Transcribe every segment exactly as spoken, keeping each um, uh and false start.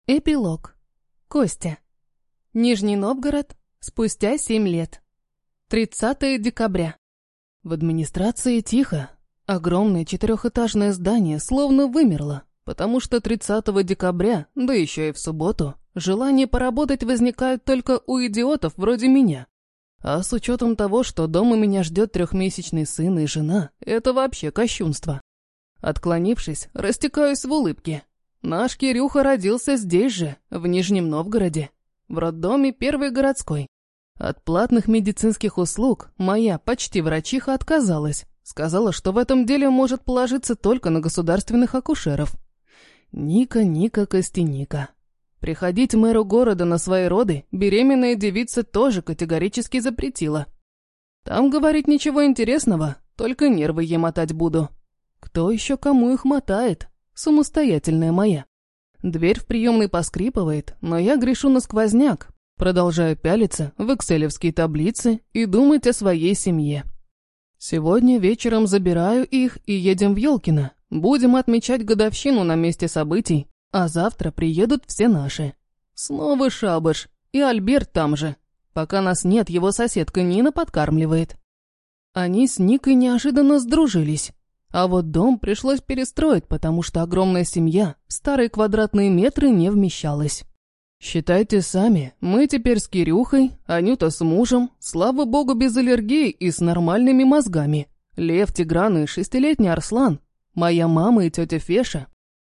Эпилог. Костя. Нижний Новгород. Спустя семь лет. тридцатое декабря. В администрации тихо. Огромное четырехэтажное здание словно вымерло, потому что тридцатого декабря, да еще и в субботу, желание поработать возникает только у идиотов вроде меня. А с учетом того, что дома меня ждет трехмесячный сын и жена, это вообще кощунство. Отклонившись, растекаюсь в улыбке. Наш Кирюха родился здесь же, в Нижнем Новгороде, в роддоме первой городской. От платных медицинских услуг моя почти врачиха отказалась. Сказала, что в этом деле может положиться только на государственных акушеров. Ника, Ника, Костяника. Приходить мэру города на свои роды беременная девица тоже категорически запретила. Там говорить ничего интересного, только нервы ей мотать буду. Кто еще кому их мотает? Самостоятельная моя. Дверь в приемной поскрипывает, но я грешу на сквозняк, продолжаю пялиться в экселевские таблицы и думать о своей семье. Сегодня вечером забираю их и едем в Ёлкино. Будем отмечать годовщину на месте событий, а завтра приедут все наши. Снова шабаш, и Альберт там же. Пока нас нет, его соседка Нина подкармливает. Они с Никой неожиданно сдружились. А вот дом пришлось перестроить, потому что огромная семья в старые квадратные метры не вмещалась. Считайте сами, мы теперь с Кирюхой, Анюта с мужем, слава богу, без аллергии и с нормальными мозгами. Лев, Тигран и шестилетний Арслан, моя мама и тетя Феша.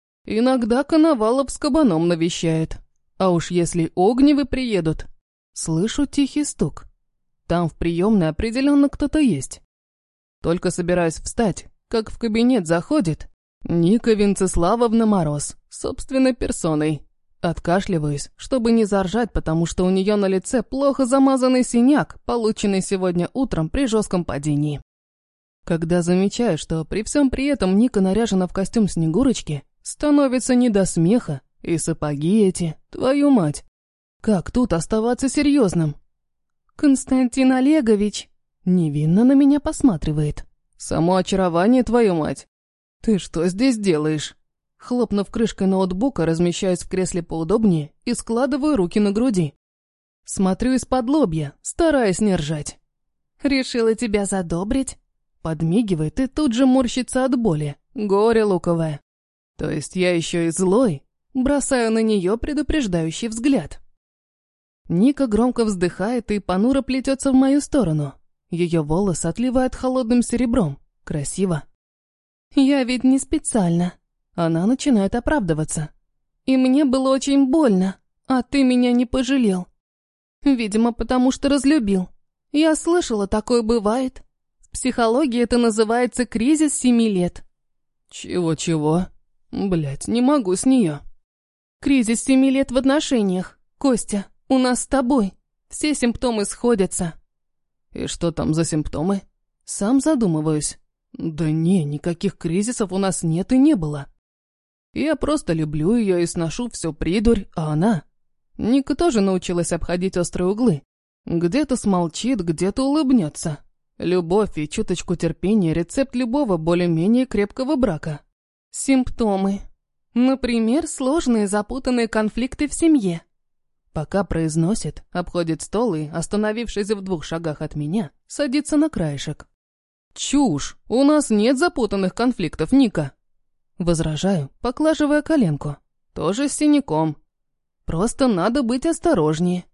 Иногда Коновалов с кабаном навещает. А уж если Огневы приедут. Слышу тихий стук. Там в приемной определенно кто-то есть. Только собираюсь встать, как в кабинет заходит Ника Венцеславовна Мороз, собственной персоной. Откашливаюсь, чтобы не заржать, потому что у нее на лице плохо замазанный синяк, полученный сегодня утром при жестком падении. Когда замечаю, что при всем при этом Ника наряжена в костюм Снегурочки, становится не до смеха, и сапоги эти, твою мать. Как тут оставаться серьезным? Константин Олегович невинно на меня посматривает. Само очарование, твою мать. Ты что здесь делаешь? Хлопнув крышкой ноутбука, размещаюсь в кресле поудобнее и складываю руки на груди. Смотрю из-под лобья, стараясь не ржать. Решила тебя задобрить? Подмигивает и тут же морщится от боли. Горе луковое. То есть я еще и злой? Бросаю на нее предупреждающий взгляд. Ника громко вздыхает и понуро плетется в мою сторону. Ее волосы отливают холодным серебром. Красиво. Я ведь не специально. Она начинает оправдываться. И мне было очень больно, а ты меня не пожалел. Видимо, потому что разлюбил. Я слышала, такое бывает. В психологии это называется кризис семи лет. Чего-чего? Блять, не могу с нее. Кризис семи лет в отношениях. Костя, у нас с тобой. Все симптомы сходятся. И что там за симптомы? Сам задумываюсь. Да не, никаких кризисов у нас нет и не было. Я просто люблю ее и сношу всю придурь, а она... Ника тоже научилась обходить острые углы. Где-то смолчит, где-то улыбнется. Любовь и чуточку терпения — рецепт любого более-менее крепкого брака. Симптомы. Например, сложные запутанные конфликты в семье. Пока произносит, обходит стол и, остановившись в двух шагах от меня, садится на краешек. «Чушь! У нас нет запутанных конфликтов, Ника!» Возражаю, поглаживая коленку. Тоже с синяком. Просто надо быть осторожнее.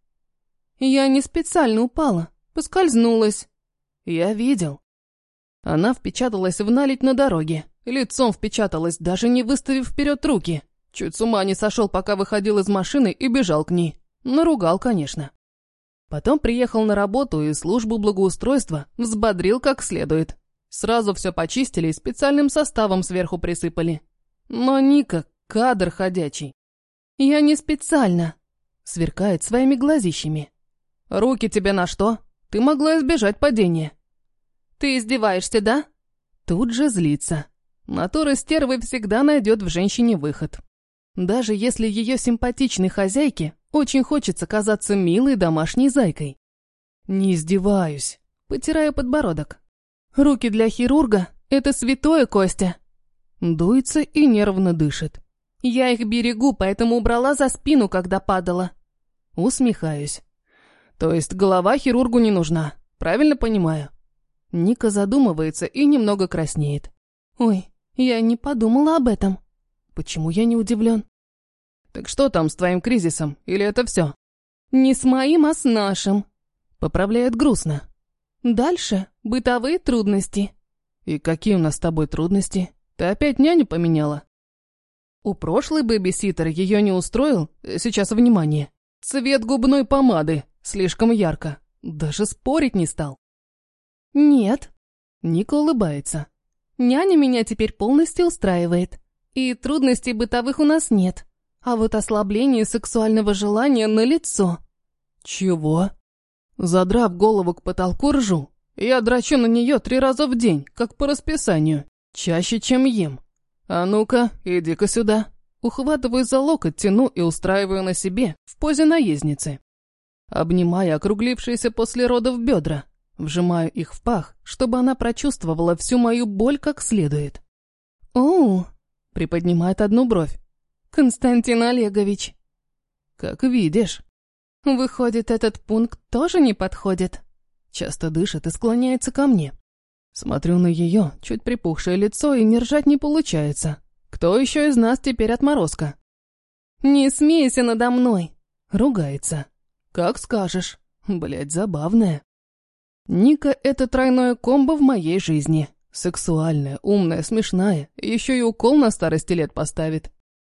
Я не специально упала, поскользнулась. Я видел. Она впечаталась в наледь на дороге. Лицом впечаталась, даже не выставив вперед руки. Чуть с ума не сошел, пока выходил из машины и бежал к ней. Наругал, конечно. Потом приехал на работу и службу благоустройства взбодрил как следует. Сразу все почистили и специальным составом сверху присыпали. Но Ника — кадр ходячий. Я не специально. Сверкает своими глазищами. Руки тебе на что? Ты могла избежать падения. Ты издеваешься, да? Тут же злится. Натура стервы всегда найдет в женщине выход. Даже если ее симпатичной хозяйке очень хочется казаться милой домашней зайкой. Не издеваюсь. Потираю подбородок. Руки для хирурга — это святое, Костя. Дуется и нервно дышит. Я их берегу, поэтому убрала за спину, когда падала. Усмехаюсь. То есть голова хирургу не нужна, правильно понимаю? Ника задумывается и немного краснеет. Ой, я не подумала об этом. Почему я не удивлен? Так что там с твоим кризисом? Или это все? Не с моим, а с нашим. Поправляет грустно. Дальше бытовые трудности. И какие у нас с тобой трудности? Ты опять няню поменяла? У прошлой бэбиситер ее не устроил, сейчас внимание, цвет губной помады, слишком ярко, даже спорить не стал. Нет. Ника улыбается. Няня меня теперь полностью устраивает. И трудностей бытовых у нас нет. А вот ослабление сексуального желания налицо. Чего? Задрав голову к потолку, ржу. Я драчу на нее три раза в день, как по расписанию. Чаще, чем ем. А ну-ка, иди-ка сюда. Ухватываю за локоть, тяну и устраиваю на себе в позе наездницы. Обнимая округлившиеся после родов бедра, вжимаю их в пах, чтобы она прочувствовала всю мою боль как следует. «Оу!» — приподнимает одну бровь. «Константин Олегович!» «Как видишь!» «Выходит, этот пункт тоже не подходит?» Часто дышит и склоняется ко мне. Смотрю на ее чуть припухшее лицо, и не ржать не получается. Кто еще из нас теперь отморозка? «Не смейся надо мной!» Ругается. «Как скажешь. Блядь, забавная». Ника — это тройное комбо в моей жизни. Сексуальная, умная, смешная, еще и укол на старости лет поставит.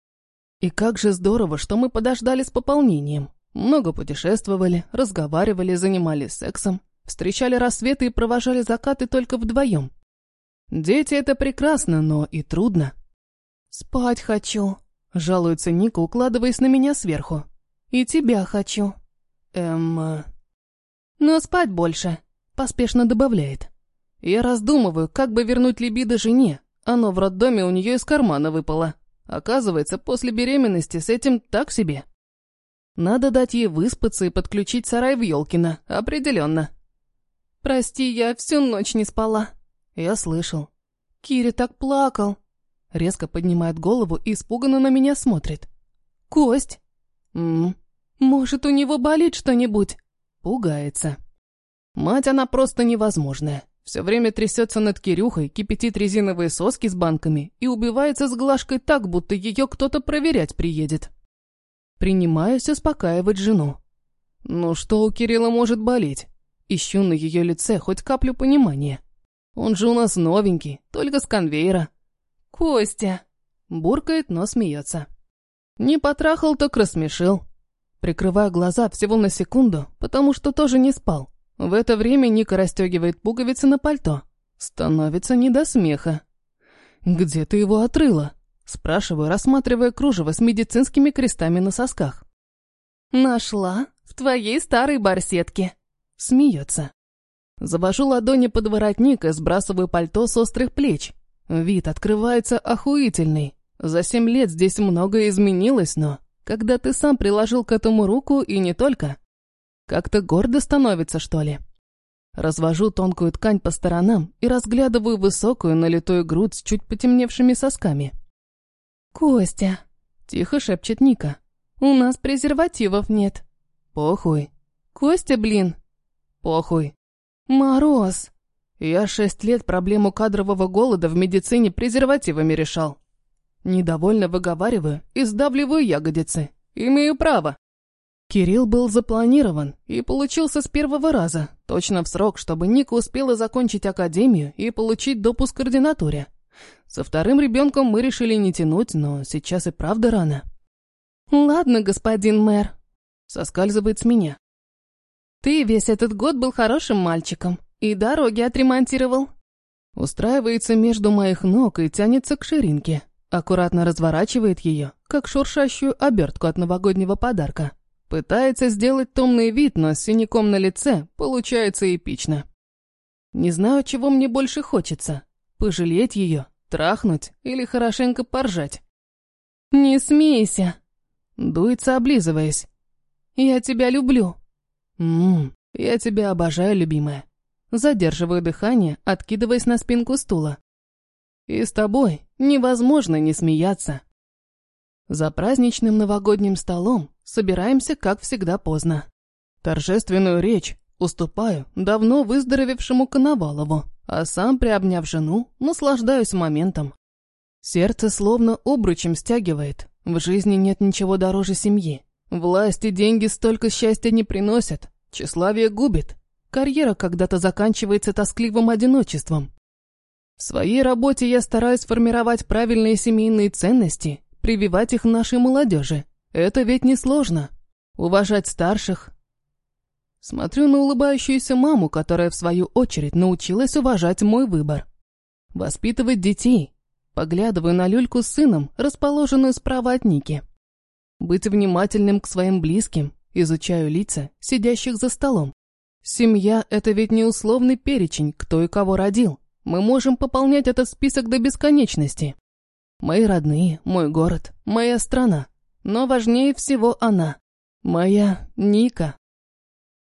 И как же здорово, что мы подождали с пополнением. Много путешествовали, разговаривали, занимались сексом, встречали рассветы и провожали закаты только вдвоем. Дети — это прекрасно, но и трудно. «Спать хочу», — жалуется Ника, укладываясь на меня сверху. «И тебя хочу». Эм... «Но спать больше», — поспешно добавляет. Я раздумываю, как бы вернуть либидо жене. Оно в роддоме у нее из кармана выпало. Оказывается, после беременности с этим так себе. Надо дать ей выспаться и подключить сарай в Ёлкино, определенно. «Прости, я всю ночь не спала». Я слышал. «Киря так плакал». Резко поднимает голову и испуганно на меня смотрит. «Кость?» «М-м». «Может, у него болит что-нибудь?» Пугается. Мать она просто невозможная. Все время трясется над Кирюхой, кипятит резиновые соски с банками и убивается с Глашкой так, будто ее кто-то проверять приедет. Принимаюсь успокаивать жену. Ну что у Кирилла может болеть? Ищу на ее лице хоть каплю понимания. Он же у нас новенький, только с конвейера. «Костя!» Буркает, но смеется. Не потрахал, так рассмешил. Прикрываю глаза всего на секунду, потому что тоже не спал. В это время Ника расстегивает пуговицы на пальто. Становится не до смеха. «Где ты его отрыла?» Спрашиваю, рассматривая кружево с медицинскими крестами на сосках. «Нашла в твоей старой барсетке». Смеется. Завожу ладони под воротник и сбрасываю пальто с острых плеч. Вид открывается охуительный. За семь лет здесь многое изменилось, но когда ты сам приложил к этому руку и не только, как-то гордо становится, что ли. Развожу тонкую ткань по сторонам и разглядываю высокую налитую грудь с чуть потемневшими сосками. «Костя», — тихо шепчет Ника, — «у нас презервативов нет». «Похуй». «Костя, блин». «Похуй». «Мороз». Я шесть лет проблему кадрового голода в медицине презервативами решал. Недовольно выговариваю и сдавливаю ягодицы. Имею право. Кирилл был запланирован и получился с первого раза, точно в срок, чтобы Ника успела закончить академию и получить допуск к ординатуре. Со вторым ребенком мы решили не тянуть, но сейчас и правда рано. «Ладно, господин мэр», — соскальзывает с меня. «Ты весь этот год был хорошим мальчиком и дороги отремонтировал». Устраивается между моих ног и тянется к ширинке. Аккуратно разворачивает ее, как шуршащую обертку от новогоднего подарка. Пытается сделать томный вид, но с синяком на лице получается эпично. Не знаю, чего мне больше хочется. Пожалеть ее, трахнуть или хорошенько поржать. «Не смейся!» Дуется, облизываясь. «Я тебя люблю!» «Ммм, я тебя обожаю, любимая!» Задерживаю дыхание, откидываясь на спинку стула. «И с тобой невозможно не смеяться!» За праздничным новогодним столом собираемся, как всегда, поздно. Торжественную речь уступаю давно выздоровевшему Коновалову, а сам, приобняв жену, наслаждаюсь моментом. Сердце словно обручем стягивает. В жизни нет ничего дороже семьи. Власть и деньги столько счастья не приносят. Тщеславие губит. Карьера когда-то заканчивается тоскливым одиночеством. В своей работе я стараюсь формировать правильные семейные ценности, прививать их нашей молодежи. Это ведь несложно. Уважать старших. Смотрю на улыбающуюся маму, которая в свою очередь научилась уважать мой выбор. Воспитывать детей. Поглядываю на люльку с сыном, расположенную справа от Ники. Быть внимательным к своим близким. Изучаю лица, сидящих за столом. Семья – это ведь не условный перечень, кто и кого родил. Мы можем пополнять этот список до бесконечности. Мои родные, мой город, моя страна. Но важнее всего она. Моя Ника.